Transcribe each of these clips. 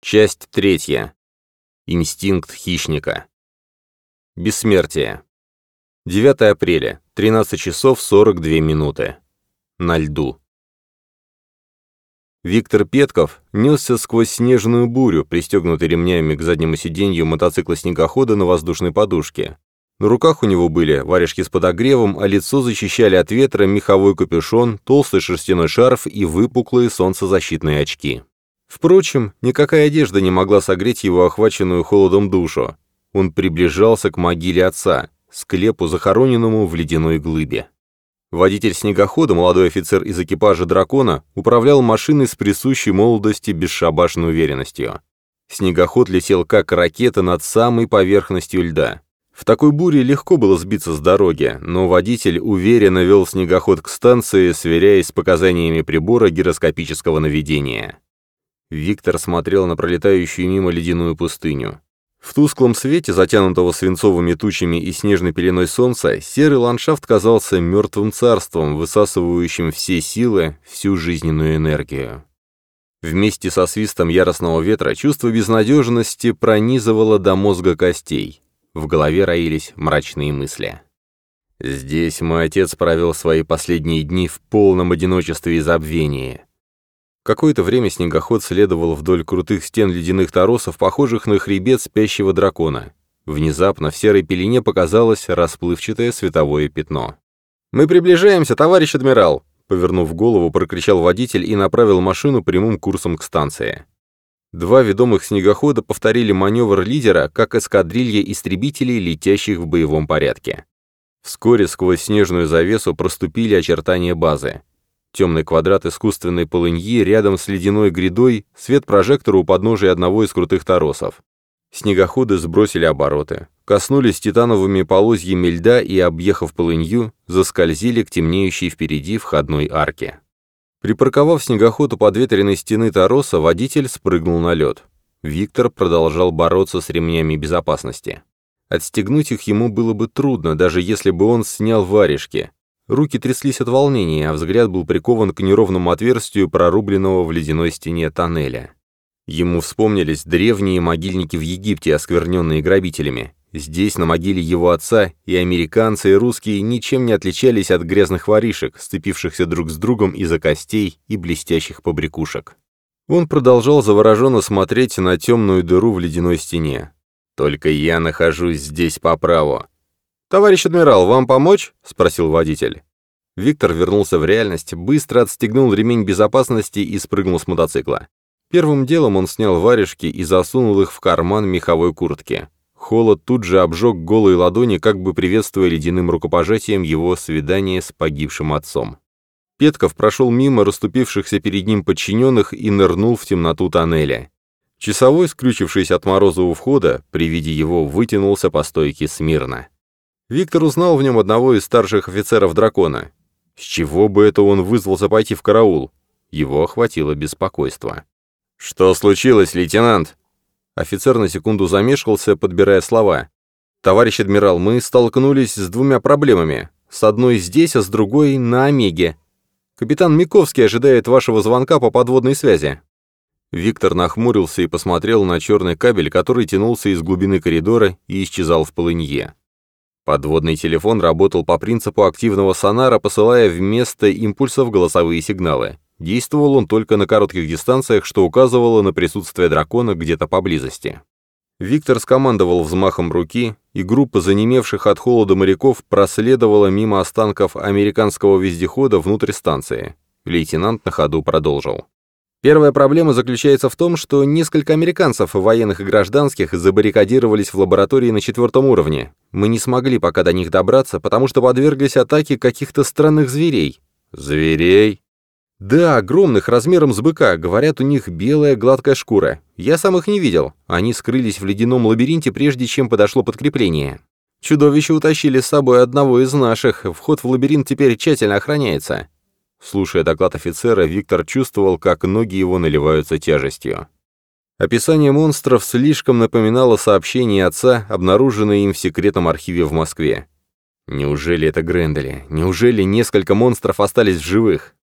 Часть 3. Инстинкт хищника. Бессмертие. 9 апреля, 13 часов 42 минуты. На льду. Виктор Петков несся сквозь снежную бурю, пристегнутый ремнями к заднему сиденью мотоцикла-снегохода на воздушной подушке. На руках у него были варежки с подогревом, а лицо защищали от ветра меховой капюшон, толстый шерстяной шарф и выпуклые солнцезащитные очки. Впрочем, никакая одежда не могла согреть его охваченную холодом душу. Он приближался к могиле отца, склепу, захороненному в ледяной глыбе. Водитель снегохода, молодой офицер из экипажа «Дракона», управлял машиной с присущей молодости бесшабашной уверенностью. Снегоход летел как ракета над самой поверхностью льда. В такой буре легко было сбиться с дороги, но водитель уверенно вел снегоход к станции, сверяясь с показаниями прибора гироскопического наведения. Виктор смотрел на пролетающую мимо ледяную пустыню. В тусклом свете, затянутого свинцовыми тучами и снежной пеленой солнца, серый ландшафт казался мертвым царством, высасывающим все силы, всю жизненную энергию. Вместе со свистом яростного ветра чувство безнадежности пронизывало до мозга костей. В голове роились мрачные мысли. Здесь мой отец провел свои последние дни в полном одиночестве и забвении. Какое-то время снегоход следовал вдоль крутых стен ледяных торосов, похожих на хребет спящего дракона. Внезапно в серой пелене показалось расплывчатое световое пятно. «Мы приближаемся, товарищ адмирал!» Повернув голову, прокричал водитель и направил машину прямым курсом к станции. Два ведомых снегохода повторили маневр лидера, как эскадрилья истребителей, летящих в боевом порядке. Вскоре сквозь снежную завесу проступили очертания базы. Темный квадрат искусственной полыньи рядом с ледяной грядой, свет прожектора у подножия одного из крутых торосов. Снегоходы сбросили обороты, коснулись титановыми полозьями льда и, объехав полынью, заскользили к темнеющей впереди входной арке. Припарковав снегоход у подветренной стены тороса, водитель спрыгнул на лед. Виктор продолжал бороться с ремнями безопасности. Отстегнуть их ему было бы трудно, даже если бы он снял варежки. Руки тряслись от волнения, а взгляд был прикован к неровному отверстию, прорубленного в ледяной стене тоннеля. Ему вспомнились древние могильники в Египте, оскверненные грабителями. Здесь, на могиле его отца, и американцы, и русские ничем не отличались от грязных воришек, сцепившихся друг с другом из-за костей и блестящих побрякушек. Он продолжал завороженно смотреть на темную дыру в ледяной стене. «Только я нахожусь здесь по праву». «Товарищ адмирал, вам помочь?» — спросил водитель. Виктор вернулся в реальность, быстро отстегнул ремень безопасности и спрыгнул с мотоцикла. Первым делом он снял варежки и засунул их в карман меховой куртки. Холод тут же обжег голые ладони, как бы приветствуя ледяным рукопожатием его свидание с погибшим отцом. Петков прошел мимо расступившихся перед ним подчиненных и нырнул в темноту тоннеля. Часовой, скрючившись от мороза у входа, при виде его вытянулся по стойке смирно. Виктор узнал в нем одного из старших офицеров «Дракона». С чего бы это он вызвался пойти в караул? Его охватило беспокойство. «Что случилось, лейтенант?» Офицер на секунду замешкался, подбирая слова. «Товарищ адмирал, мы столкнулись с двумя проблемами. С одной здесь, а с другой на Омеге. Капитан Миковский ожидает вашего звонка по подводной связи». Виктор нахмурился и посмотрел на черный кабель, который тянулся из глубины коридора и исчезал в полынье. Подводный телефон работал по принципу активного сонара, посылая вместо импульсов голосовые сигналы. Действовал он только на коротких дистанциях, что указывало на присутствие дракона где-то поблизости. Виктор скомандовал взмахом руки, и группа занемевших от холода моряков проследовала мимо останков американского вездехода внутрь станции. Лейтенант на ходу продолжил. Первая проблема заключается в том, что несколько американцев, военных и гражданских, забаррикадировались в лаборатории на 4-м уровне. Мы не смогли пока до них добраться, потому что подверглись атаке каких-то странных зверей. Зверей? Да, огромных, размером с быка. Говорят, у них белая гладкая шкура. Я сам их не видел. Они скрылись в ледяном лабиринте, прежде чем подошло подкрепление. Чудовища утащили с собой одного из наших. Вход в лабиринт теперь тщательно охраняется. Слушая доклад офицера, Виктор чувствовал, как ноги его наливаются тяжестью. Описание монстров слишком напоминало сообщение отца, обнаруженное им в секретном архиве в Москве. Неужели это Грендели? Неужели несколько монстров остались в живых?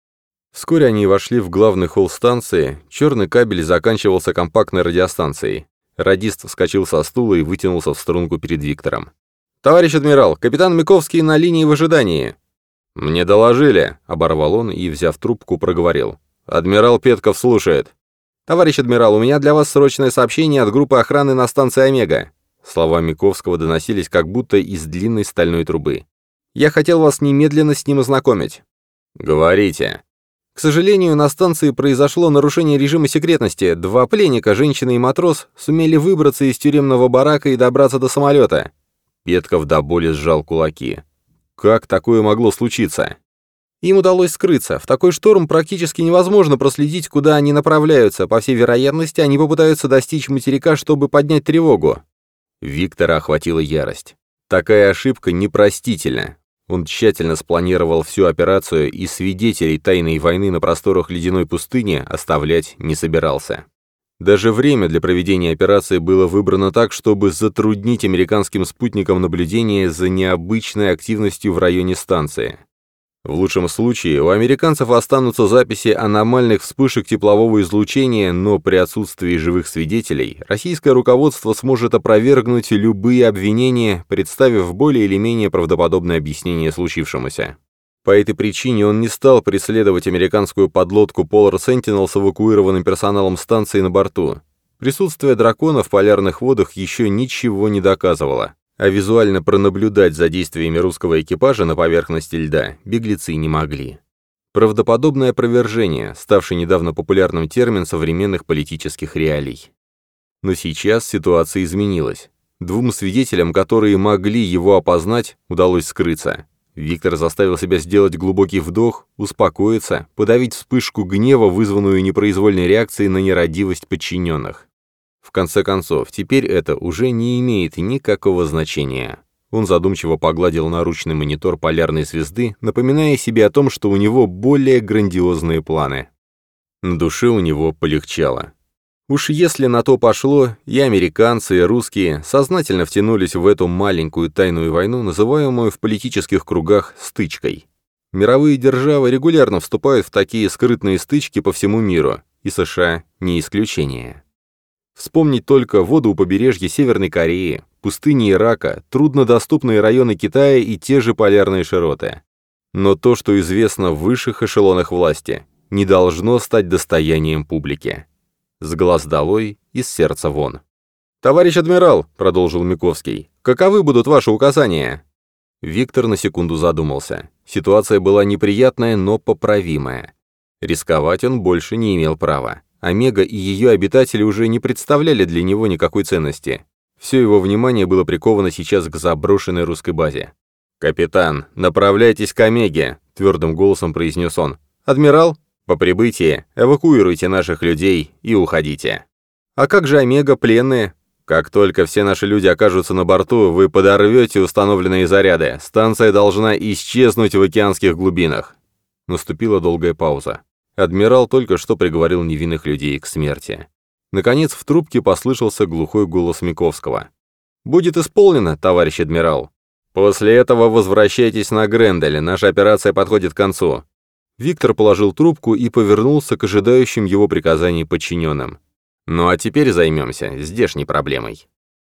Вскоре они вошли в главный холл станции, черный кабель заканчивался компактной радиостанцией. Радист вскочил со стула и вытянулся в струнку перед Виктором. «Товарищ адмирал, капитан Миковский на линии в ожидании!» «Мне доложили», — оборвал он и, взяв трубку, проговорил. «Адмирал Петков слушает». «Товарищ адмирал, у меня для вас срочное сообщение от группы охраны на станции «Омега». Слова Миковского доносились как будто из длинной стальной трубы. «Я хотел вас немедленно с ним ознакомить». «Говорите». «К сожалению, на станции произошло нарушение режима секретности. 2 пленника, женщина и матрос, сумели выбраться из тюремного барака и добраться до самолета». Петков до боли сжал кулаки. «Как такое могло случиться?» «Им удалось скрыться. В такой шторм практически невозможно проследить, куда они направляются. По всей вероятности, они попытаются достичь материка, чтобы поднять тревогу». Виктора охватила ярость. Такая ошибка непростительна. Он тщательно спланировал всю операцию и свидетелей тайной войны на просторах ледяной пустыни оставлять не собирался. Даже время для проведения операции было выбрано так, чтобы затруднить американским спутникам наблюдение за необычной активностью в районе станции. В лучшем случае у американцев останутся записи аномальных вспышек теплового излучения, но при отсутствии живых свидетелей российское руководство сможет опровергнуть любые обвинения, представив более или менее правдоподобное объяснение случившемуся. По этой причине он не стал преследовать американскую подлодку Polar Sentinel с эвакуированным персоналом станции на борту. Присутствие дракона в полярных водах еще ничего не доказывало. А визуально пронаблюдать за действиями русского экипажа на поверхности льда беглецы не могли. Правдоподобное опровержение, ставший недавно популярным термин современных политических реалий. Но сейчас ситуация изменилась. 2 свидетелям, которые могли его опознать, удалось скрыться. Виктор заставил себя сделать глубокий вдох, успокоиться, подавить вспышку гнева, вызванную непроизвольной реакцией на нерадивость подчиненных. В конце концов, теперь это уже не имеет никакого значения. Он задумчиво погладил наручный монитор полярной звезды, напоминая себе о том, что у него более грандиозные планы. На душе у него полегчало. Уж если на то пошло, и американцы, и русские сознательно втянулись в эту маленькую тайную войну, называемую в политических кругах «стычкой». Мировые державы регулярно вступают в такие скрытные стычки по всему миру, и США не исключение. Вспомнить только воду у побережья Северной Кореи, пустыни Ирака, труднодоступные районы Китая и те же полярные широты. Но то, что известно в высших эшелонах власти, не должно стать достоянием публики. С глаз долой, из сердца вон. «Товарищ адмирал», — продолжил Миковский, — «каковы будут ваши указания?» Виктор на секунду задумался. Ситуация была неприятная, но поправимая. Рисковать он больше не имел права. Омега и ее обитатели уже не представляли для него никакой ценности. Все его внимание было приковано сейчас к заброшенной русской базе. «Капитан, направляйтесь к Омеге», — твердым голосом произнес он. «Адмирал, по прибытии эвакуируйте наших людей и уходите». «А как же Омега, пленные?» «Как только все наши люди окажутся на борту, вы подорвете установленные заряды. Станция должна исчезнуть в океанских глубинах». Наступила долгая пауза. Адмирал только что приговорил невинных людей к смерти. Наконец в трубке послышался глухой голос Миковского. «Будет исполнено, товарищ адмирал. После этого возвращайтесь на Грендель, наша операция подходит к концу». Виктор положил трубку и повернулся к ожидающим его приказаний подчиненным. «Ну а теперь займемся здешней проблемой».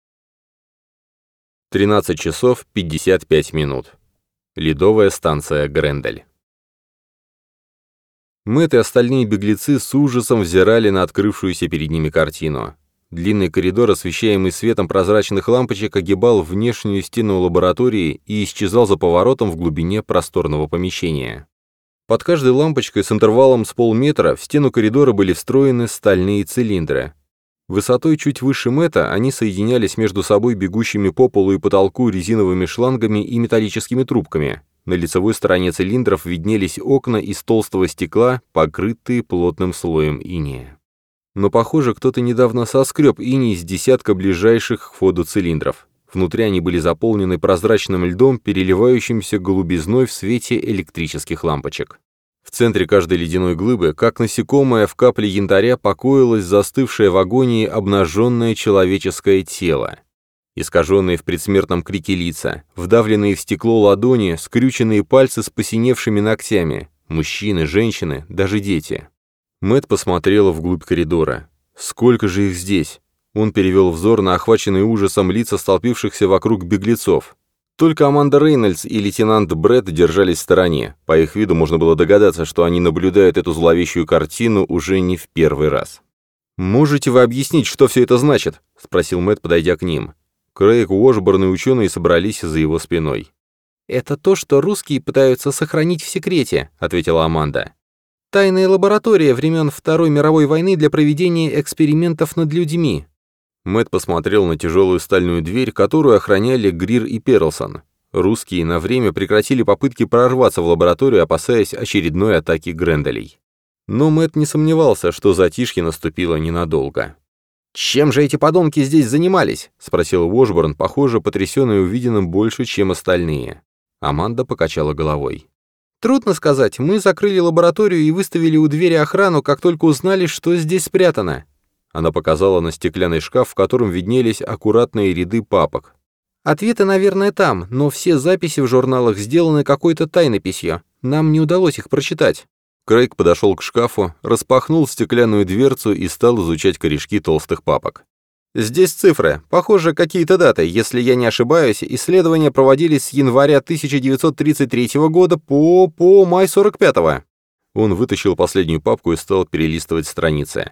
13 часов 55 минут. Ледовая станция Грендель. Мэтт и остальные беглецы с ужасом взирали на открывшуюся перед ними картину. Длинный коридор, освещаемый светом прозрачных лампочек, огибал внешнюю стену лаборатории и исчезал за поворотом в глубине просторного помещения. Под каждой лампочкой с интервалом с полметра в стену коридора были встроены стальные цилиндры. Высотой чуть выше Мэтта они соединялись между собой бегущими по полу и потолку резиновыми шлангами и металлическими трубками. На лицевой стороне цилиндров виднелись окна из толстого стекла, покрытые плотным слоем инея. Но, похоже, кто-то недавно соскреб иней с десятка ближайших к входу цилиндров. Внутри они были заполнены прозрачным льдом, переливающимся голубизной в свете электрических лампочек. В центре каждой ледяной глыбы, как насекомое в капле янтаря, покоилось застывшее в агонии обнаженное человеческое тело. Искаженные в предсмертном крике лица, вдавленные в стекло ладони, скрюченные пальцы с посиневшими ногтями, Мужчины, женщины, даже дети. Мэтт посмотрела вглубь коридора. Сколько же их здесь? Он перевел взор на охваченные ужасом лица столпившихся вокруг беглецов. Только Аманда Рейнольдс и лейтенант Бретт держались в стороне. По их виду можно было догадаться, что они наблюдают эту зловещую картину уже не в первый раз. «Можете вы объяснить, что все это значит?» — спросил Мэтт, подойдя к ним. Крейг, Уошборн и ученые собрались за его спиной. «Это то, что русские пытаются сохранить в секрете», — ответила Аманда. «Тайная лаборатория времен Второй мировой войны для проведения экспериментов над людьми». Мэтт посмотрел на тяжелую стальную дверь, которую охраняли Грир и Перлсон. Русские на время прекратили попытки прорваться в лабораторию, опасаясь очередной атаки Гренделей. Но Мэтт не сомневался, что затишье наступило ненадолго. «Чем же эти подонки здесь занимались?» — спросил Уошборн, похоже, потрясенный увиденным больше, чем остальные. Аманда покачала головой. «Трудно сказать. Мы закрыли лабораторию и выставили у двери охрану, как только узнали, что здесь спрятано». Она показала на стеклянный шкаф, в котором виднелись аккуратные ряды папок. «Ответы, наверное, там, но все записи в журналах сделаны какой-то тайнописью. Нам не удалось их прочитать». Крейг подошел к шкафу, распахнул стеклянную дверцу и стал изучать корешки толстых папок. «Здесь цифры. Похоже, какие-то даты. Если я не ошибаюсь, исследования проводились с января 1933 года по май 45-го». Он вытащил последнюю папку и стал перелистывать страницы.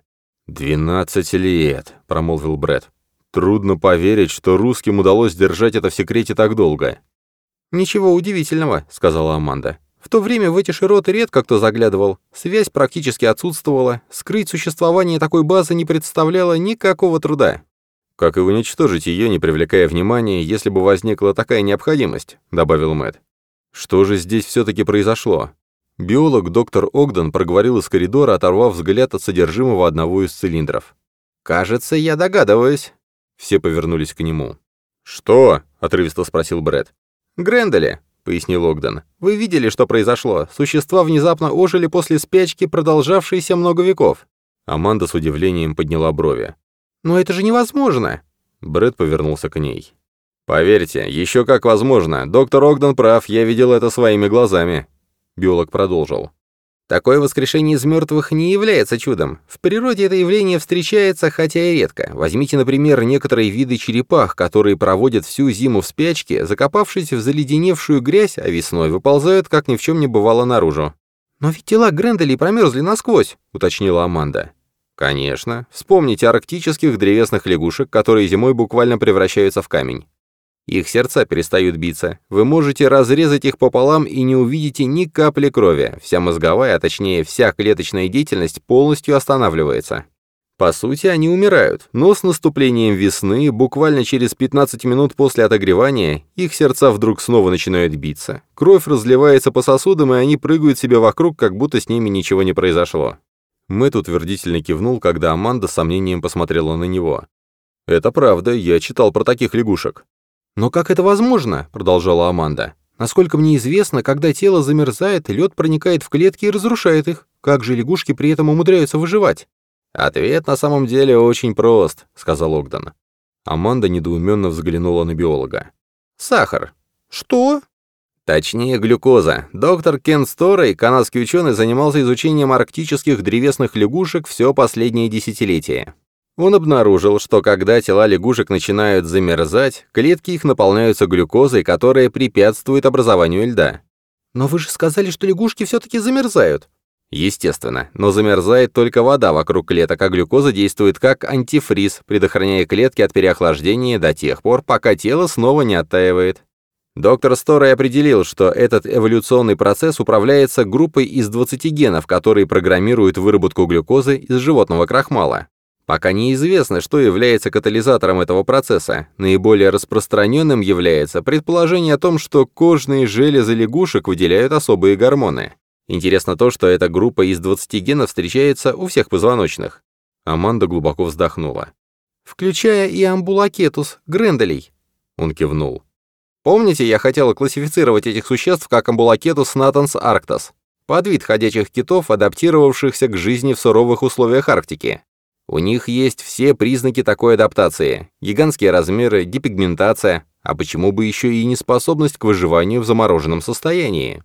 «12 лет», — промолвил Бретт. «Трудно поверить, что русским удалось держать это в секрете так долго». «Ничего удивительного», — сказала Аманда. «В то время в эти широты редко кто заглядывал, связь практически отсутствовала, скрыть существование такой базы не представляло никакого труда». «Как и уничтожить ее, не привлекая внимания, если бы возникла такая необходимость», — добавил Мэтт. «Что же здесь все-таки произошло?» Биолог доктор Огден проговорил из коридора, оторвав взгляд от содержимого одного из цилиндров. «Кажется, я догадываюсь». Все повернулись к нему. «Что?» — отрывисто спросил Бретт. «Грендели», — пояснил Огден. «Вы видели, что произошло? Существа внезапно ожили после спячки, продолжавшейся много веков». Аманда с удивлением подняла брови. «Но это же невозможно!» Бретт повернулся к ней. «Поверьте, еще как возможно. Доктор Огден прав, я видел это своими глазами». Биолог продолжил. «Такое воскрешение из мертвых не является чудом. В природе это явление встречается, хотя и редко. Возьмите, например, некоторые виды черепах, которые проводят всю зиму в спячке, закопавшись в заледеневшую грязь, а весной выползают, как ни в чем не бывало, наружу». «Но ведь тела Гренделей промерзли насквозь», — уточнила Аманда. «Конечно. Вспомните арктических древесных лягушек, которые зимой буквально превращаются в камень. Их сердца перестают биться. Вы можете разрезать их пополам и не увидите ни капли крови. Вся мозговая, а точнее вся клеточная деятельность полностью останавливается. По сути, они умирают, но с наступлением весны, буквально через 15 минут после отогревания, их сердца вдруг снова начинают биться. Кровь разливается по сосудам, и они прыгают себе вокруг, как будто с ними ничего не произошло». Мэтт утвердительно кивнул, когда Аманда с сомнением посмотрела на него. «Это правда, я читал про таких лягушек». «Но как это возможно?» — продолжала Аманда. «Насколько мне известно, когда тело замерзает, лед проникает в клетки и разрушает их. Как же лягушки при этом умудряются выживать?» «Ответ на самом деле очень прост», — сказал Огден. Аманда недоуменно взглянула на биолога. «Сахар». «Что?» «Точнее, глюкоза. Доктор Кен Сторей, канадский ученый, занимался изучением арктических древесных лягушек все последнее десятилетие. Он обнаружил, что когда тела лягушек начинают замерзать, клетки их наполняются глюкозой, которая препятствует образованию льда». «Но вы же сказали, что лягушки все-таки замерзают». «Естественно, но замерзает только вода вокруг клеток, а глюкоза действует как антифриз, предохраняя клетки от переохлаждения до тех пор, пока тело снова не оттаивает. Доктор Сторей определил, что этот эволюционный процесс управляется группой из 20 генов, которые программируют выработку глюкозы из животного крахмала. Пока неизвестно, что является катализатором этого процесса. Наиболее распространенным является предположение о том, что кожные железы лягушек выделяют особые гормоны. Интересно то, что эта группа из 20 генов встречается у всех позвоночных». Аманда глубоко вздохнула. «Включая и амбулакетус, Гренделей». Он кивнул. «Помните, я хотела классифицировать этих существ как амбулакетус натанс арктас, подвид ходячих китов, адаптировавшихся к жизни в суровых условиях Арктики. У них есть все признаки такой адаптации: гигантские размеры, депигментация, а почему бы еще и неспособность к выживанию в замороженном состоянии?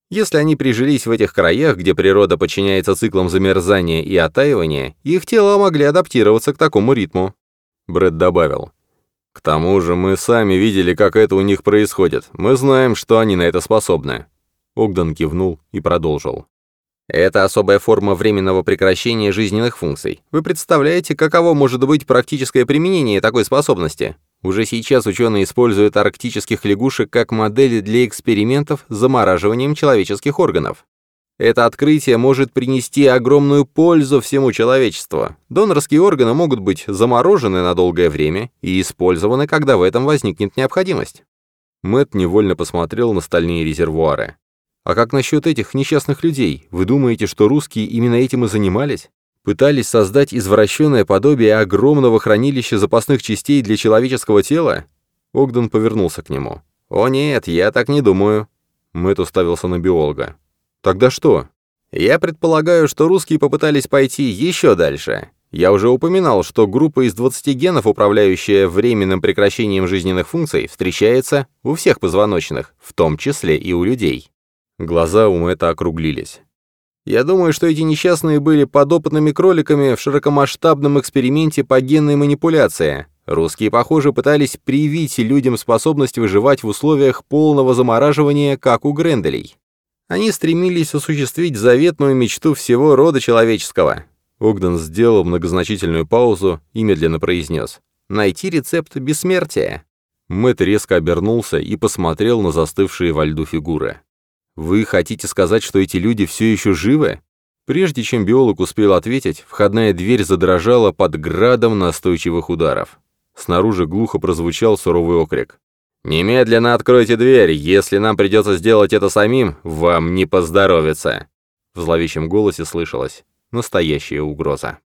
Если они прижились в этих краях, где природа подчиняется циклам замерзания и оттаивания, их тела могли адаптироваться к такому ритму. Брэд добавил. К тому же мы сами видели, как это у них происходит. Мы знаем, что они на это способны. Огден кивнул и продолжил. Это особая форма временного прекращения жизненных функций. Вы представляете, каково может быть практическое применение такой способности? Уже сейчас ученые используют арктических лягушек как модели для экспериментов с замораживанием человеческих органов. Это открытие может принести огромную пользу всему человечеству. Донорские органы могут быть заморожены на долгое время и использованы, когда в этом возникнет необходимость. Мэтт невольно посмотрел на стальные резервуары. А как насчет этих несчастных людей? Вы думаете, что русские именно этим и занимались? Пытались создать извращенное подобие огромного хранилища запасных частей для человеческого тела? Огден повернулся к нему. «О нет, я так не думаю». Мэтт уставился на биолога. «Тогда что?» «Я предполагаю, что русские попытались пойти еще дальше. Я уже упоминал, что группа из 20 генов, управляющая временным прекращением жизненных функций, встречается у всех позвоночных, в том числе и у людей». Глаза у Мэтта округлились. «Я думаю, что эти несчастные были подопытными кроликами в широкомасштабном эксперименте по генной манипуляции. Русские, похоже, пытались привить людям способность выживать в условиях полного замораживания, как у Гренделей. Они стремились осуществить заветную мечту всего рода человеческого». Огден сделал многозначительную паузу и медленно произнес. «Найти рецепт бессмертия». Мэтт резко обернулся и посмотрел на застывшие во льду фигуры. «Вы хотите сказать, что эти люди все еще живы?» Прежде чем биолог успел ответить, входная дверь задрожала под градом настойчивых ударов. Снаружи глухо прозвучал суровый окрик. «Немедленно откройте дверь! Если нам придется сделать это самим, вам не поздоровится!» В зловещем голосе слышалась настоящая угроза.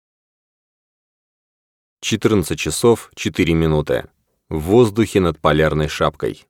14 часов 4 минуты. В воздухе над полярной шапкой.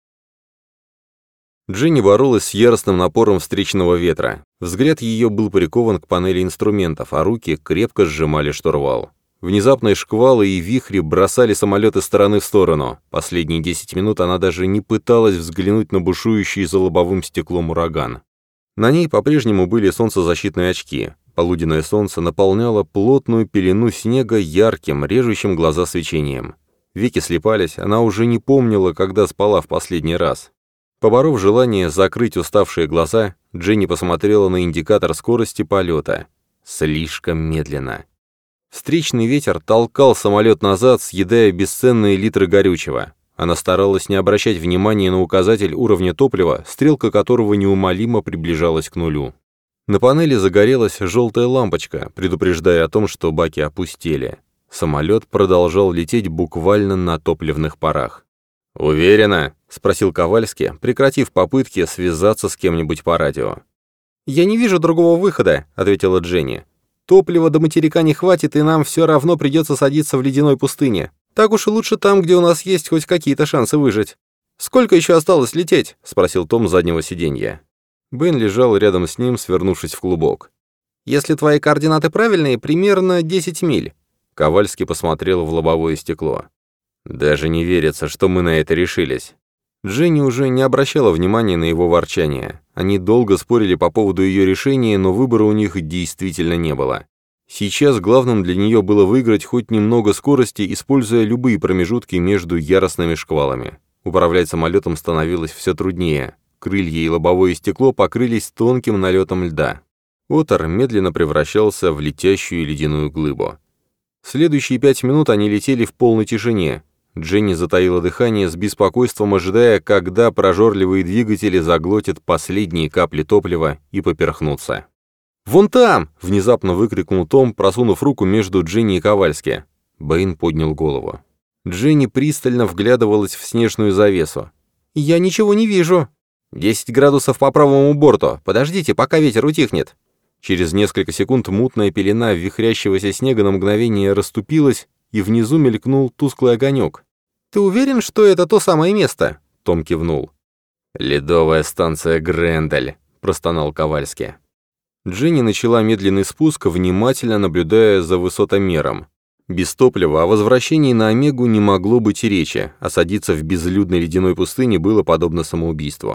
Дженни боролась с яростным напором встречного ветра. Взгляд ее был прикован к панели инструментов, а руки крепко сжимали штурвал. Внезапные шквалы и вихри бросали самолет из стороны в сторону. Последние 10 минут она даже не пыталась взглянуть на бушующий за лобовым стеклом ураган. На ней по-прежнему были солнцезащитные очки. Полуденное солнце наполняло плотную пелену снега ярким, режущим глаза свечением. Веки слипались, она уже не помнила, когда спала в последний раз. Поборов желание закрыть уставшие глаза, Дженни посмотрела на индикатор скорости полета. Слишком медленно. Встречный ветер толкал самолет назад, съедая бесценные литры горючего. Она старалась не обращать внимания на указатель уровня топлива, стрелка которого неумолимо приближалась к нулю. На панели загорелась желтая лампочка, предупреждая о том, что баки опустели. Самолет продолжал лететь буквально на топливных парах. «Уверена?» — спросил Ковальский, прекратив попытки связаться с кем-нибудь по радио. «Я не вижу другого выхода», — ответила Дженни. «Топлива до материка не хватит, и нам все равно придется садиться в ледяной пустыне. Так уж и лучше там, где у нас есть хоть какие-то шансы выжить». «Сколько еще осталось лететь?» — спросил Том с заднего сиденья. Бен лежал рядом с ним, свернувшись в клубок. «Если твои координаты правильные, примерно 10 миль». Ковальский посмотрел в лобовое стекло. «Даже не верится, что мы на это решились». Дженни уже не обращала внимания на его ворчание. Они долго спорили по поводу ее решения, но выбора у них действительно не было. Сейчас главным для нее было выиграть хоть немного скорости, используя любые промежутки между яростными шквалами. Управлять самолетом становилось все труднее. Крылья и лобовое стекло покрылись тонким налетом льда. Оттер медленно превращался в летящую ледяную глыбу. Следующие 5 минут они летели в полной тишине. Дженни затаила дыхание с беспокойством, ожидая, когда прожорливые двигатели заглотят последние капли топлива и поперхнутся. «Вон там!» — внезапно выкрикнул Том, просунув руку между Дженни и Ковальски. Бэйн поднял голову. Дженни пристально вглядывалась в снежную завесу. «Я ничего не вижу!» 10 градусов по правому борту. Подождите, пока ветер утихнет». Через несколько секунд мутная пелена вихрящегося снега на мгновение расступилась, и внизу мелькнул тусклый огонек. «Ты уверен, что это то самое место?» Том кивнул. «Ледовая станция Грендель», — простонал Ковальский. Дженни начала медленный спуск, внимательно наблюдая за высотомером. Без топлива о возвращении на Омегу не могло быть и речи, а садиться в безлюдной ледяной пустыне было подобно самоубийству.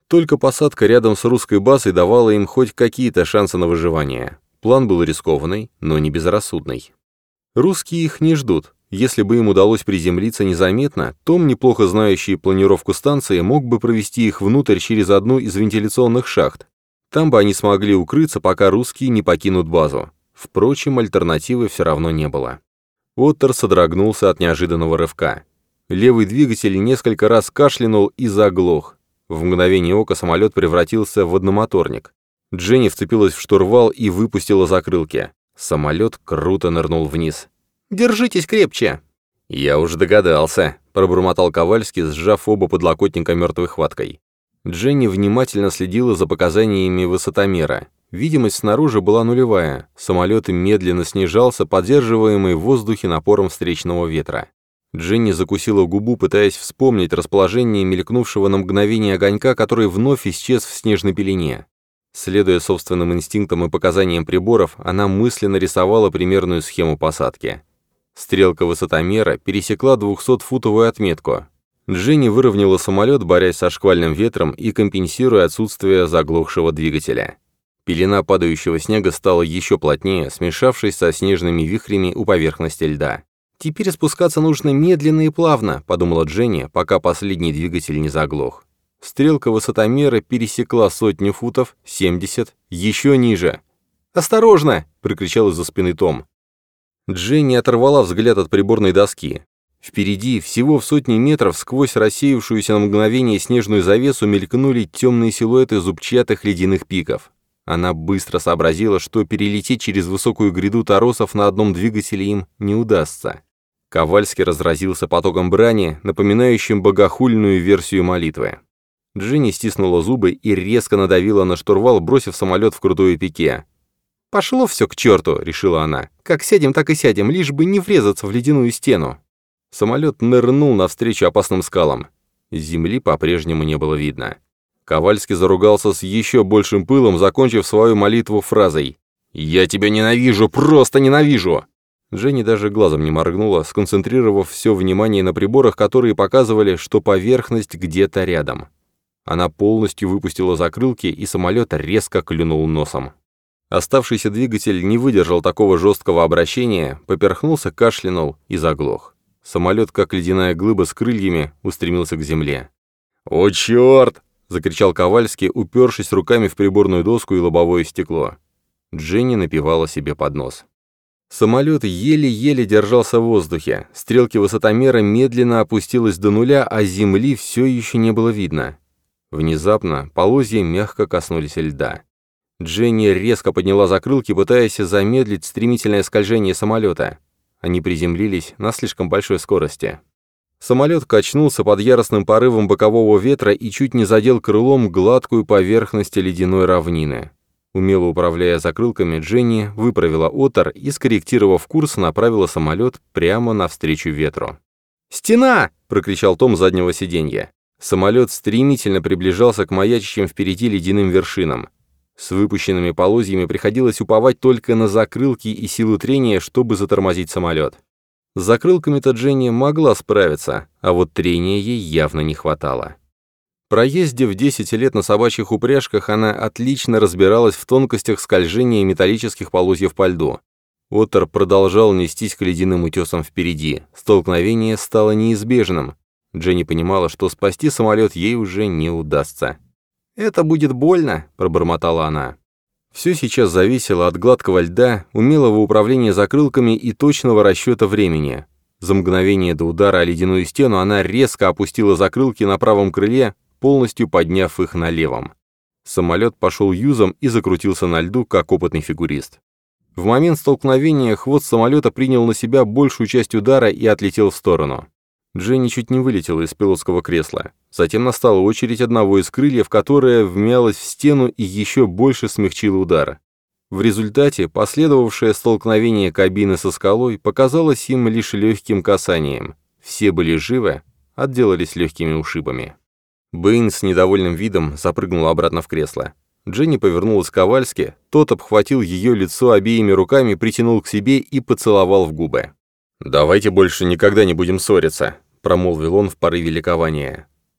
Только посадка рядом с русской базой давала им хоть какие-то шансы на выживание. План был рискованный, но не безрассудный. Русские их не ждут. Если бы им удалось приземлиться незаметно, Том, неплохо знающий планировку станции, мог бы провести их внутрь через одну из вентиляционных шахт. Там бы они смогли укрыться, пока русские не покинут базу. Впрочем, альтернативы все равно не было. Оттер содрогнулся от неожиданного рывка. Левый двигатель несколько раз кашлянул и заглох. В мгновение ока самолет превратился в одномоторник. Дженни вцепилась в штурвал и выпустила закрылки. Самолет круто нырнул вниз. «Держитесь крепче!» «Я уж догадался», — пробормотал Ковальский, сжав оба подлокотника мертвой хваткой. Дженни внимательно следила за показаниями высотомера. Видимость снаружи была нулевая. Самолет медленно снижался, поддерживаемый в воздухе напором встречного ветра. Дженни закусила губу, пытаясь вспомнить расположение мелькнувшего на мгновение огонька, который вновь исчез в снежной пелене. Следуя собственным инстинктам и показаниям приборов, она мысленно рисовала примерную схему посадки. Стрелка высотомера пересекла 200-футовую отметку. Дженни выровняла самолет, борясь со шквальным ветром и компенсируя отсутствие заглохшего двигателя. Пелена падающего снега стала еще плотнее, смешавшись со снежными вихрями у поверхности льда. «Теперь спускаться нужно медленно и плавно», — подумала Дженни, пока последний двигатель не заглох. Стрелка высотомера пересекла 100 футов, 70, еще ниже. «Осторожно!» — прикричал из-за спины Том. Дженни оторвала взгляд от приборной доски. Впереди, всего в 100 метров, сквозь рассеявшуюся на мгновение снежную завесу мелькнули темные силуэты зубчатых ледяных пиков. Она быстро сообразила, что перелететь через высокую гряду торосов на одном двигателе им не удастся. Ковальский разразился потоком брани, напоминающим богохульную версию молитвы. Дженни стиснула зубы и резко надавила на штурвал, бросив самолет в крутое пике. «Пошло все к черту», — решила она. «Как сядем, так и сядем, лишь бы не врезаться в ледяную стену». Самолет нырнул навстречу опасным скалам. Земли по-прежнему не было видно. Ковальский заругался с еще большим пылом, закончив свою молитву фразой «Я тебя ненавижу, просто ненавижу!». Дженни даже глазом не моргнула, сконцентрировав все внимание на приборах, которые показывали, что поверхность где-то рядом. Она полностью выпустила закрылки, и самолет резко клюнул носом. Оставшийся двигатель не выдержал такого жесткого обращения, поперхнулся, кашлянул и заглох. Самолет, как ледяная глыба с крыльями, устремился к земле. «О, черт!» — закричал Ковальский, упершись руками в приборную доску и лобовое стекло. Дженни напевала себе под нос. Самолет еле-еле держался в воздухе, стрелки высотомера медленно опустилась до нуля, а земли все еще не было видно. Внезапно полозья мягко коснулись льда. Дженни резко подняла закрылки, пытаясь замедлить стремительное скольжение самолета. Они приземлились на слишком большой скорости. Самолет качнулся под яростным порывом бокового ветра и чуть не задел крылом гладкую поверхность ледяной равнины. Умело управляя закрылками, Дженни выправила Оттер и, скорректировав курс, направила самолет прямо навстречу ветру. «Стена!» — прокричал Том с заднего сиденья. Самолет стремительно приближался к маячащим впереди ледяным вершинам. С выпущенными полозьями приходилось уповать только на закрылки и силу трения, чтобы затормозить самолет. С закрылками-то Дженни могла справиться, а вот трения ей явно не хватало. Проездив 10 лет на собачьих упряжках, она отлично разбиралась в тонкостях скольжения металлических полозьев по льду. Оттер продолжал нестись к ледяным утесам впереди. Столкновение стало неизбежным. Дженни понимала, что спасти самолет ей уже не удастся. «Это будет больно», — пробормотала она. Все сейчас зависело от гладкого льда, умелого управления закрылками и точного расчета времени. За мгновение до удара о ледяную стену она резко опустила закрылки на правом крыле, полностью подняв их на левом. Самолет пошел юзом и закрутился на льду, как опытный фигурист. В момент столкновения хвост самолета принял на себя большую часть удара и отлетел в сторону. Дженни чуть не вылетела из пилотского кресла. Затем настала очередь одного из крыльев, которое вмялось в стену и еще больше смягчило удар. В результате последовавшее столкновение кабины со скалой показалось им лишь легким касанием. Все были живы, отделались легкими ушибами. Бэйн с недовольным видом запрыгнул обратно в кресло. Дженни повернулась к Ковальски, тот обхватил ее лицо обеими руками, притянул к себе и поцеловал в губы. «Давайте больше никогда не будем ссориться», — промолвил он в порыве ликования.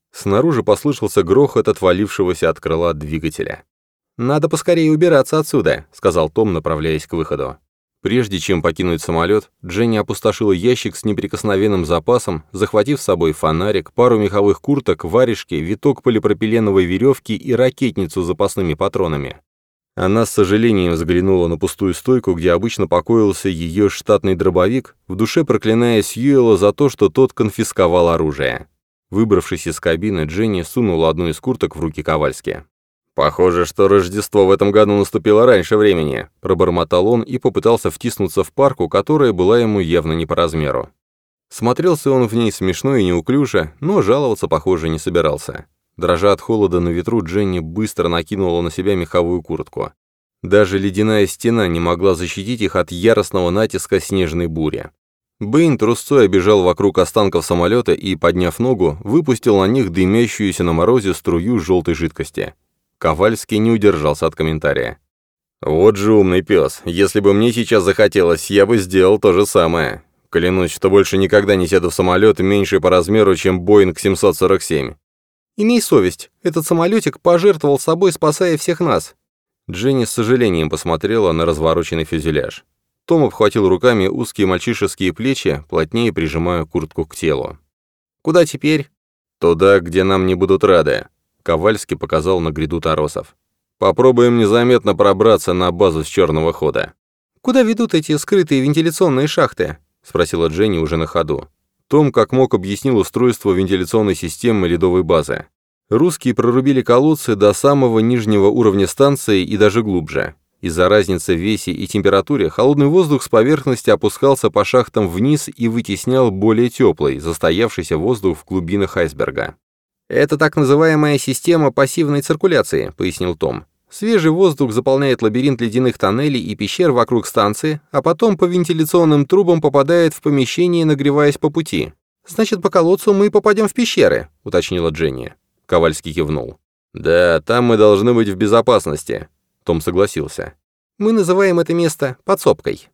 Снаружи послышался грохот отвалившегося от крыла двигателя. «Надо поскорее убираться отсюда», — сказал Том, направляясь к выходу. Прежде чем покинуть самолет, Дженни опустошила ящик с неприкосновенным запасом, захватив с собой фонарик, пару меховых курток, варежки, виток полипропиленовой веревки и ракетницу с запасными патронами. Она с сожалением взглянула на пустую стойку, где обычно покоился ее штатный дробовик, в душе проклиная Сьюэла за то, что тот конфисковал оружие. Выбравшись из кабины, Дженни сунула одну из курток в руки Ковальски. «Похоже, что Рождество в этом году наступило раньше времени», — пробормотал он и попытался втиснуться в парку, которая была ему явно не по размеру. Смотрелся он в ней смешно и неуклюже, но жаловаться, похоже, не собирался. Дрожа от холода на ветру, Дженни быстро накинула на себя меховую куртку. Даже ледяная стена не могла защитить их от яростного натиска снежной бури. Бэйн трусцой обежал вокруг останков самолета и, подняв ногу, выпустил на них дымящуюся на морозе струю желтой жидкости. Ковальский не удержался от комментария. «Вот же умный пес. Если бы мне сейчас захотелось, я бы сделал то же самое. Клянусь, что больше никогда не сяду в самолет меньше по размеру, чем Боинг 747. «Имей совесть, этот самолетик пожертвовал собой, спасая всех нас». Дженни с сожалением посмотрела на развороченный фюзеляж. Том обхватил руками узкие мальчишеские плечи, плотнее прижимая куртку к телу. «Куда теперь?» «Туда, где нам не будут рады», — Ковальский показал на гряду торосов. «Попробуем незаметно пробраться на базу с черного хода». «Куда ведут эти скрытые вентиляционные шахты?» — спросила Дженни уже на ходу. Том как мог объяснил устройство вентиляционной системы ледовой базы. Русские прорубили колодцы до самого нижнего уровня станции и даже глубже. Из-за разницы в весе и температуре холодный воздух с поверхности опускался по шахтам вниз и вытеснял более теплый, застоявшийся воздух в глубинах айсберга. «Это так называемая система пассивной циркуляции», — пояснил Том. «Свежий воздух заполняет лабиринт ледяных тоннелей и пещер вокруг станции, а потом по вентиляционным трубам попадает в помещение, нагреваясь по пути. Значит, по колодцу мы попадем в пещеры», — уточнила Дженни. Ковальский кивнул. «Да, там мы должны быть в безопасности», — Том согласился. «Мы называем это место подсобкой».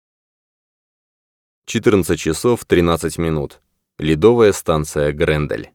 14 часов 13 минут. Ледовая станция Грендель.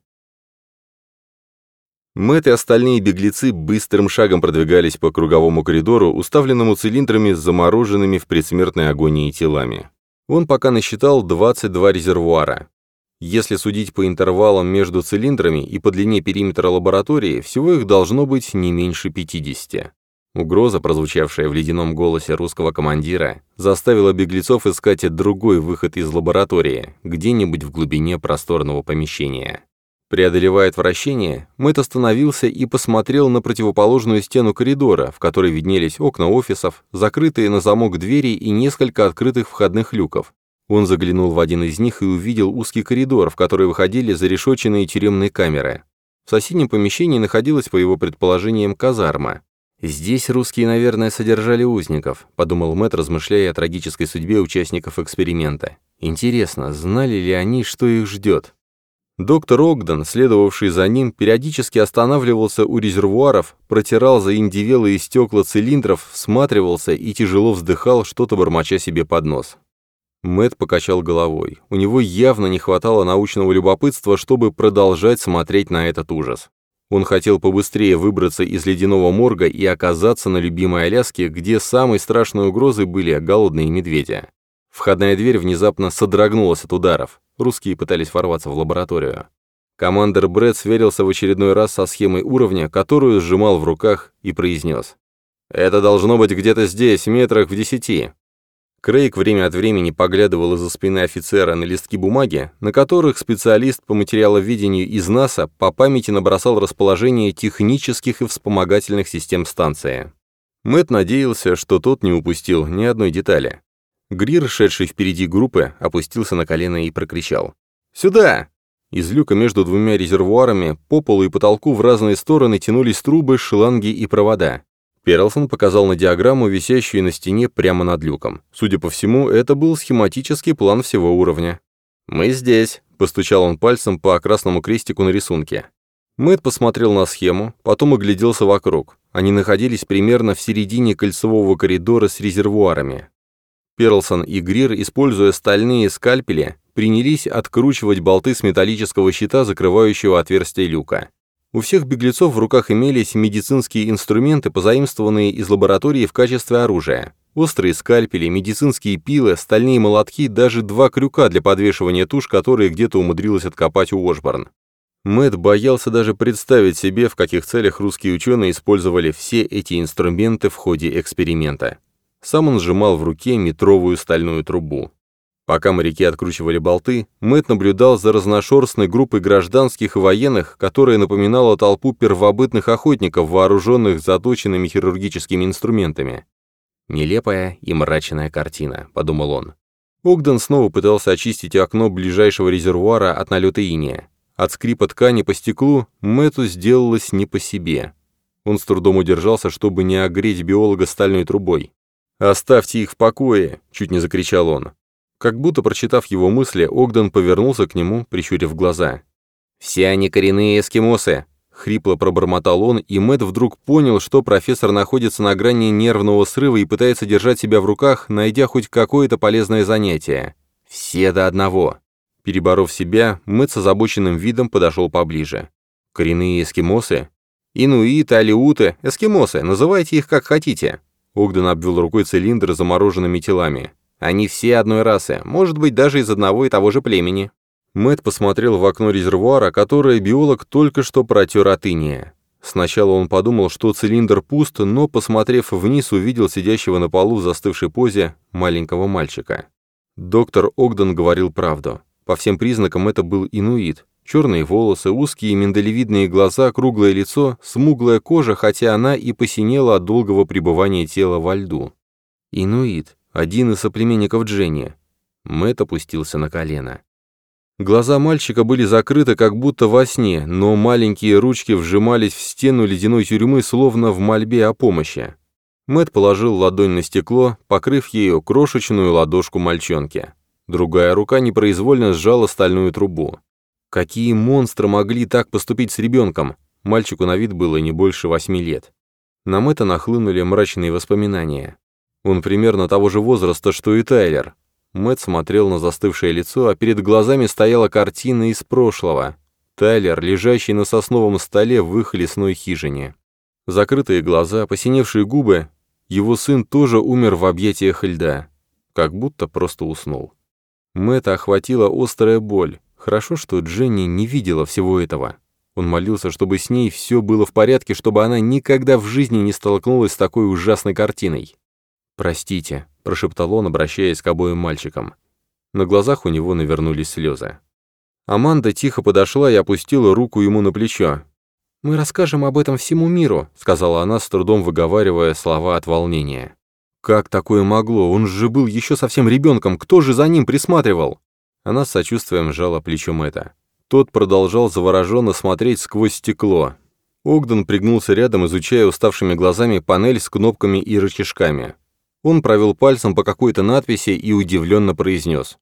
Мэтт и остальные беглецы быстрым шагом продвигались по круговому коридору, уставленному цилиндрами с замороженными в предсмертной агонии телами. Он пока насчитал 22 резервуара. Если судить по интервалам между цилиндрами и по длине периметра лаборатории, всего их должно быть не меньше 50. Угроза, прозвучавшая в ледяном голосе русского командира, заставила беглецов искать другой выход из лаборатории, где-нибудь в глубине просторного помещения. Преодолевая отвращение, Мэтт остановился и посмотрел на противоположную стену коридора, в которой виднелись окна офисов, закрытые на замок двери и несколько открытых входных люков. Он заглянул в один из них и увидел узкий коридор, в который выходили зарешоченные тюремные камеры. В соседнем помещении находилась, по его предположениям, казарма. «Здесь русские, наверное, содержали узников», — подумал Мэтт, размышляя о трагической судьбе участников эксперимента. «Интересно, знали ли они, что их ждет?» Доктор Огден, следовавший за ним, периодически останавливался у резервуаров, протирал заиндевелые стекла цилиндров, всматривался и тяжело вздыхал, что-то бормоча себе под нос. Мэтт покачал головой. У него явно не хватало научного любопытства, чтобы продолжать смотреть на этот ужас. Он хотел побыстрее выбраться из ледяного морга и оказаться на любимой Аляске, где самой страшной угрозой были голодные медведи. Входная дверь внезапно содрогнулась от ударов. Русские пытались ворваться в лабораторию. Командир Брэд сверился в очередной раз со схемой уровня, которую сжимал в руках, и произнес: «Это должно быть где-то здесь, метрах в 10». Крейг время от времени поглядывал из-за спины офицера на листки бумаги, на которых специалист по материаловедению из НАСА по памяти набросал расположение технических и вспомогательных систем станции. Мэтт надеялся, что тот не упустил ни одной детали. Грир, шедший впереди группы, опустился на колено и прокричал: «Сюда!». Из люка между двумя резервуарами по полу и потолку в разные стороны тянулись трубы, шланги и провода. Перлсон показал на диаграмму, висящую на стене прямо над люком. Судя по всему, это был схематический план всего уровня. «Мы здесь», — постучал он пальцем по красному крестику на рисунке. Мэтт посмотрел на схему, потом огляделся вокруг. Они находились примерно в середине кольцевого коридора с резервуарами. Перлсон и Грир, используя стальные скальпели, принялись откручивать болты с металлического щита, закрывающего отверстие люка. У всех беглецов в руках имелись медицинские инструменты, позаимствованные из лаборатории в качестве оружия. Острые скальпели, медицинские пилы, стальные молотки, даже 2 крюка для подвешивания туш, которые где-то умудрилась откопать у Уошборн. Мэтт боялся даже представить себе, в каких целях русские ученые использовали все эти инструменты в ходе эксперимента. Сам он сжимал в руке метровую стальную трубу. Пока моряки откручивали болты, Мэтт наблюдал за разношерстной группой гражданских и военных, которая напоминала толпу первобытных охотников, вооруженных заточенными хирургическими инструментами. «Нелепая и мрачная картина», — подумал он. Огден снова пытался очистить окно ближайшего резервуара от налета иния. От скрипа ткани по стеклу Мэтту сделалось не по себе. Он с трудом удержался, чтобы не огреть биолога стальной трубой. «Оставьте их в покое!» — чуть не закричал он. Как будто прочитав его мысли, Огден повернулся к нему, прищурив глаза. «Все они коренные эскимосы!» — хрипло пробормотал он, и Мэтт вдруг понял, что профессор находится на грани нервного срыва и пытается держать себя в руках, найдя хоть какое-то полезное занятие. «Все до одного!» Переборов себя, Мэтт с озабоченным видом подошел поближе. «Коренные эскимосы?» «Инуиты, алеуты, эскимосы, называйте их как хотите!» Огден обвел рукой цилиндр с замороженными телами. «Они все одной расы, может быть, даже из одного и того же племени». Мэтт посмотрел в окно резервуара, которое биолог только что протер от иния. Сначала он подумал, что цилиндр пуст, но, посмотрев вниз, увидел сидящего на полу в застывшей позе маленького мальчика. Доктор Огден говорил правду. По всем признакам это был инуит. Черные волосы, узкие миндалевидные глаза, круглое лицо, смуглая кожа, хотя она и посинела от долгого пребывания тела во льду. Инуит, один из соплеменников Дженни. Мэтт опустился на колено. Глаза мальчика были закрыты, как будто во сне, но маленькие ручки вжимались в стену ледяной тюрьмы, словно в мольбе о помощи. Мэтт положил ладонь на стекло, покрыв ею крошечную ладошку мальчонки. Другая рука непроизвольно сжала стальную трубу. Какие монстры могли так поступить с ребенком? Мальчику на вид было не больше 8 лет. На Мэтта нахлынули мрачные воспоминания. Он примерно того же возраста, что и Тайлер. Мэтт смотрел на застывшее лицо, а перед глазами стояла картина из прошлого. Тайлер, лежащий на сосновом столе в их лесной хижине. Закрытые глаза, посиневшие губы. Его сын тоже умер в объятиях льда. Как будто просто уснул. Мэтта охватила острая боль. Хорошо, что Дженни не видела всего этого. Он молился, чтобы с ней все было в порядке, чтобы она никогда в жизни не столкнулась с такой ужасной картиной. «Простите», — прошептал он, обращаясь к обоим мальчикам. На глазах у него навернулись слезы. Аманда тихо подошла и опустила руку ему на плечо. «Мы расскажем об этом всему миру», — сказала она, с трудом выговаривая слова от волнения. «Как такое могло? Он же был еще совсем ребенком. Кто же за ним присматривал?» Она с сочувствием сжала плечо Мэтта. Тот продолжал завороженно смотреть сквозь стекло. Огден пригнулся рядом, изучая уставшими глазами панель с кнопками и рычажками. Он провел пальцем по какой-то надписи и удивленно произнес.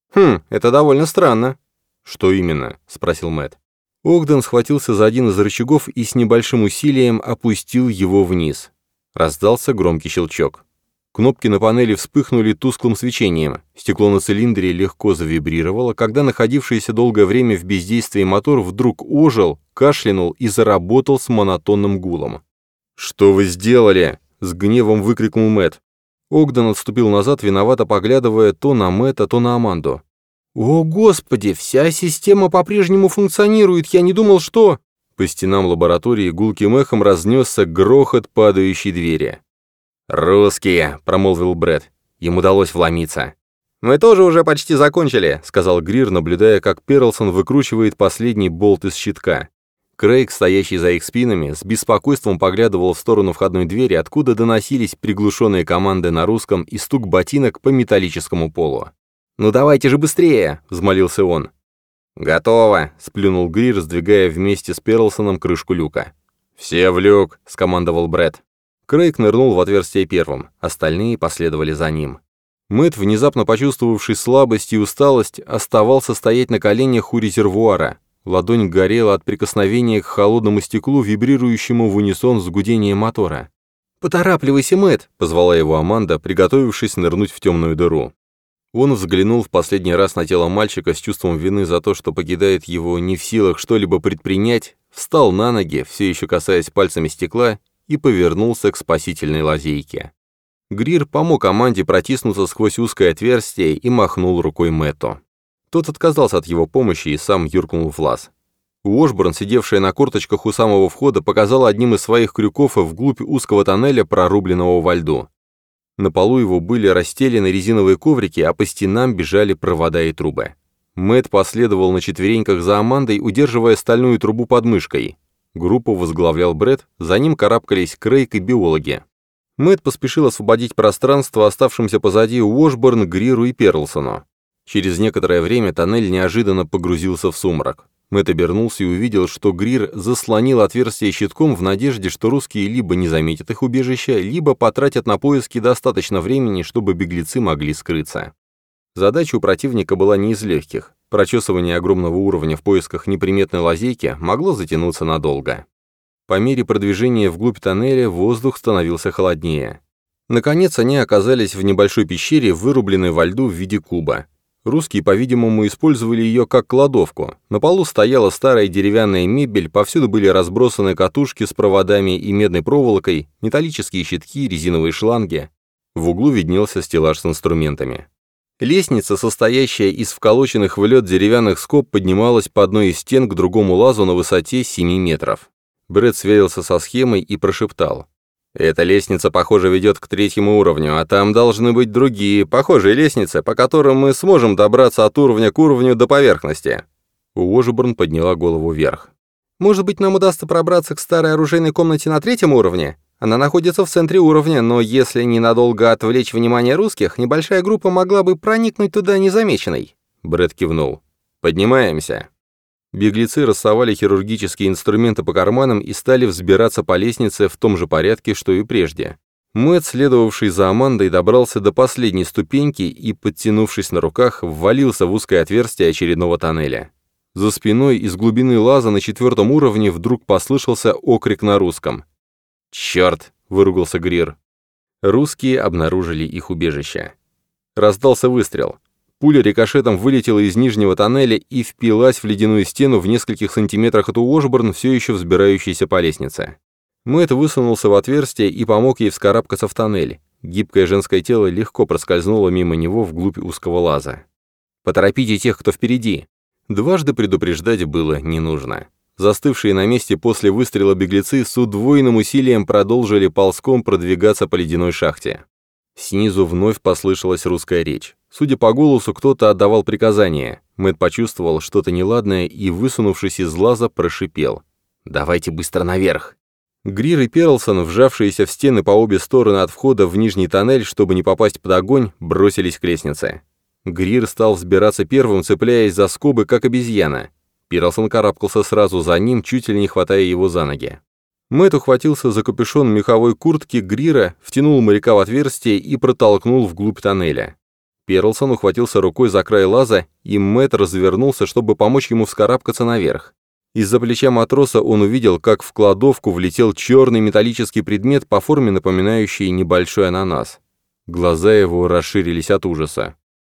Это довольно странно». «Что именно?» — спросил Мэтт. Огден схватился за один из рычагов и с небольшим усилием опустил его вниз. Раздался громкий щелчок. Кнопки на панели вспыхнули тусклым свечением. Стекло на цилиндре легко завибрировало, когда находившийся долгое время в бездействии мотор вдруг ожил, кашлянул и заработал с монотонным гулом. «Что вы сделали?» — с гневом выкрикнул Мэтт. Огден отступил назад, виновато поглядывая то на Мэтта, то на Аманду. «О, Господи, вся система по-прежнему функционирует, я не думал, что...» По стенам лаборатории гулким эхом разнесся грохот падающей двери. «Русские», — промолвил Брэд. Им удалось вломиться. «Мы тоже уже почти закончили», — сказал Грир, наблюдая, как Перлсон выкручивает последний болт из щитка. Крейг, стоящий за их спинами, с беспокойством поглядывал в сторону входной двери, откуда доносились приглушенные команды на русском и стук ботинок по металлическому полу. «Ну давайте же быстрее!» — взмолился он. «Готово!» — сплюнул Грир, сдвигая вместе с Перлсоном крышку люка. «Все в люк!» — скомандовал Брэд. Крейг нырнул в отверстие первым, остальные последовали за ним. Мэтт, внезапно почувствовавший слабость и усталость, оставался стоять на коленях у резервуара. Ладонь горела от прикосновения к холодному стеклу, вибрирующему в унисон с гудением мотора. «Поторапливайся, Мэтт!» — позвала его Аманда, приготовившись нырнуть в темную дыру. Он взглянул в последний раз на тело мальчика с чувством вины за то, что покидает его не в силах что-либо предпринять, встал на ноги, все еще касаясь пальцами стекла, и повернулся к спасительной лазейке. Грир помог Аманде протиснуться сквозь узкое отверстие и махнул рукой Мэтту. Тот отказался от его помощи и сам юркнул в лаз. Уошборн, сидевшая на корточках у самого входа, показала одним из своих крюков вглубь узкого тоннеля, прорубленного во льду. На полу его были расстелены резиновые коврики, а по стенам бежали провода и трубы. Мэтт последовал на четвереньках за Амандой, удерживая стальную трубу под мышкой. Группу возглавлял Брэд, за ним карабкались Крейг и биологи. Мэтт поспешил освободить пространство оставшимся позади Уошборн, Гриру и Перлсону. Через некоторое время тоннель неожиданно погрузился в сумрак. Мэтт обернулся и увидел, что Грир заслонил отверстие щитком в надежде, что русские либо не заметят их убежища, либо потратят на поиски достаточно времени, чтобы беглецы могли скрыться. Задача у противника была не из легких. Прочесывание огромного уровня в поисках неприметной лазейки могло затянуться надолго. По мере продвижения вглубь тоннеля воздух становился холоднее. Наконец они оказались в небольшой пещере, вырубленной во льду в виде куба. Русские, по-видимому, использовали ее как кладовку. На полу стояла старая деревянная мебель, повсюду были разбросаны катушки с проводами и медной проволокой, металлические щитки, резиновые шланги. В углу виднелся стеллаж с инструментами. Лестница, состоящая из вколоченных в лед деревянных скоб, поднималась по одной из стен к другому лазу на высоте 7 метров. Брэд сверился со схемой и прошептал: «Эта лестница, похоже, ведет к 3-му уровню, а там должны быть другие, похожие лестницы, по которым мы сможем добраться от уровня к уровню до поверхности». Уошборн подняла голову вверх. «Может быть, нам удастся пробраться к старой оружейной комнате на 3-м уровне? Она находится в центре уровня, но если ненадолго отвлечь внимание русских, небольшая группа могла бы проникнуть туда незамеченной». Брэд кивнул. «Поднимаемся». Беглецы рассовали хирургические инструменты по карманам и стали взбираться по лестнице в том же порядке, что и прежде. Мэтт, следовавший за Амандой, добрался до последней ступеньки и, подтянувшись на руках, ввалился в узкое отверстие очередного тоннеля. За спиной из глубины лаза на 4-м уровне вдруг послышался окрик на русском. «Черт!» — выругался Грир. Русские обнаружили их убежище. Раздался выстрел. Пуля рикошетом вылетела из нижнего тоннеля и впилась в ледяную стену в нескольких сантиметрах от Уошборн, все еще взбирающейся по лестнице. Мэтт высунулся в отверстие и помог ей вскарабкаться в тоннель. Гибкое женское тело легко проскользнуло мимо него вглубь узкого лаза. «Поторопите тех, кто впереди!» Дважды предупреждать было не нужно. Застывшие на месте после выстрела беглецы с удвоенным усилием продолжили ползком продвигаться по ледяной шахте. Снизу вновь послышалась русская речь. Судя по голосу, кто-то отдавал приказания. Мэтт почувствовал что-то неладное и, высунувшись из лаза, прошипел: «Давайте быстро наверх!» Грир и Перлсон, вжавшиеся в стены по обе стороны от входа в нижний тоннель, чтобы не попасть под огонь, бросились к лестнице. Грир стал взбираться первым, цепляясь за скобы, как обезьяна. Перлсон карабкался сразу за ним, чуть ли не хватая его за ноги. Мэтт ухватился за капюшон меховой куртки Грира, втянул моряка в отверстие и протолкнул вглубь тоннеля. Перлсон ухватился рукой за край лаза, и Мэтт развернулся, чтобы помочь ему вскарабкаться наверх. Из-за плеча матроса он увидел, как в кладовку влетел черный металлический предмет, по форме напоминающий небольшой ананас. Глаза его расширились от ужаса.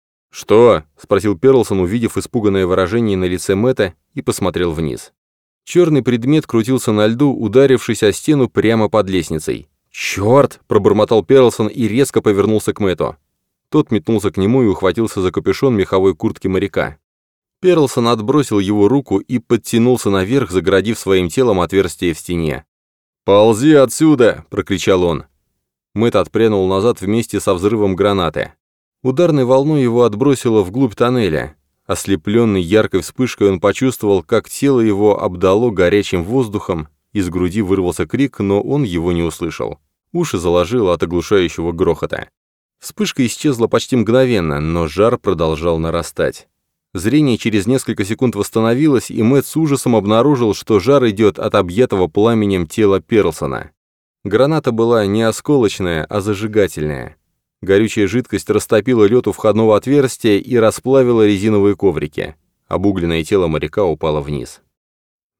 «Что?» — спросил Перлсон, увидев испуганное выражение на лице Мэтта, и посмотрел вниз. Черный предмет крутился на льду, ударившись о стену прямо под лестницей. «Черт!» — пробормотал Перлсон и резко повернулся к Мэтту. Тот метнулся к нему и ухватился за капюшон меховой куртки моряка. Перлсон отбросил его руку и подтянулся наверх, загородив своим телом отверстие в стене. «Ползи отсюда!» — прокричал он. Мэтт отпрянул назад вместе со взрывом гранаты. Ударной волной его отбросило вглубь тоннеля. Ослепленный яркой вспышкой, он почувствовал, как тело его обдало горячим воздухом, из груди вырвался крик, но он его не услышал. Уши заложило от оглушающего грохота. Вспышка исчезла почти мгновенно, но жар продолжал нарастать. Зрение через несколько секунд восстановилось, и Мэтт с ужасом обнаружил, что жар идет от объятого пламенем тела Перлсона. Граната была не осколочная, а зажигательная. Горючая жидкость растопила лед у входного отверстия и расплавила резиновые коврики. Обугленное тело моряка упало вниз.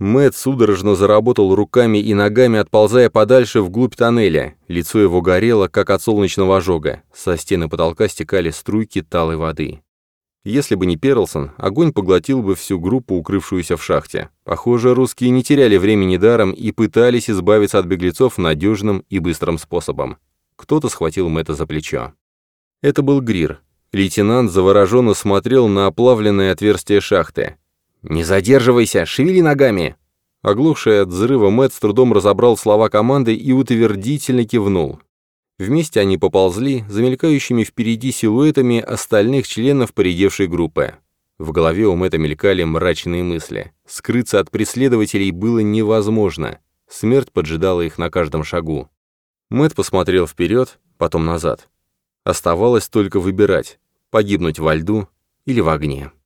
Мэтт судорожно заработал руками и ногами, отползая подальше вглубь тоннеля. Лицо его горело, как от солнечного ожога. Со стены потолка стекали струйки талой воды. Если бы не Перлсон, огонь поглотил бы всю группу, укрывшуюся в шахте. Похоже, русские не теряли времени даром и пытались избавиться от беглецов надежным и быстрым способом. Кто-то схватил Мэтта за плечо. Это был Грир. Лейтенант завороженно смотрел на оплавленное отверстие шахты. «Не задерживайся, шевели ногами!» Оглохший от взрыва Мэтт с трудом разобрал слова команды и утвердительно кивнул. Вместе они поползли, замелькающими впереди силуэтами остальных членов поредевшей группы. В голове у Мэтта мелькали мрачные мысли. Скрыться от преследователей было невозможно. Смерть поджидала их на каждом шагу. Мэтт посмотрел вперед, потом назад. Оставалось только выбирать: погибнуть во льду или в огне.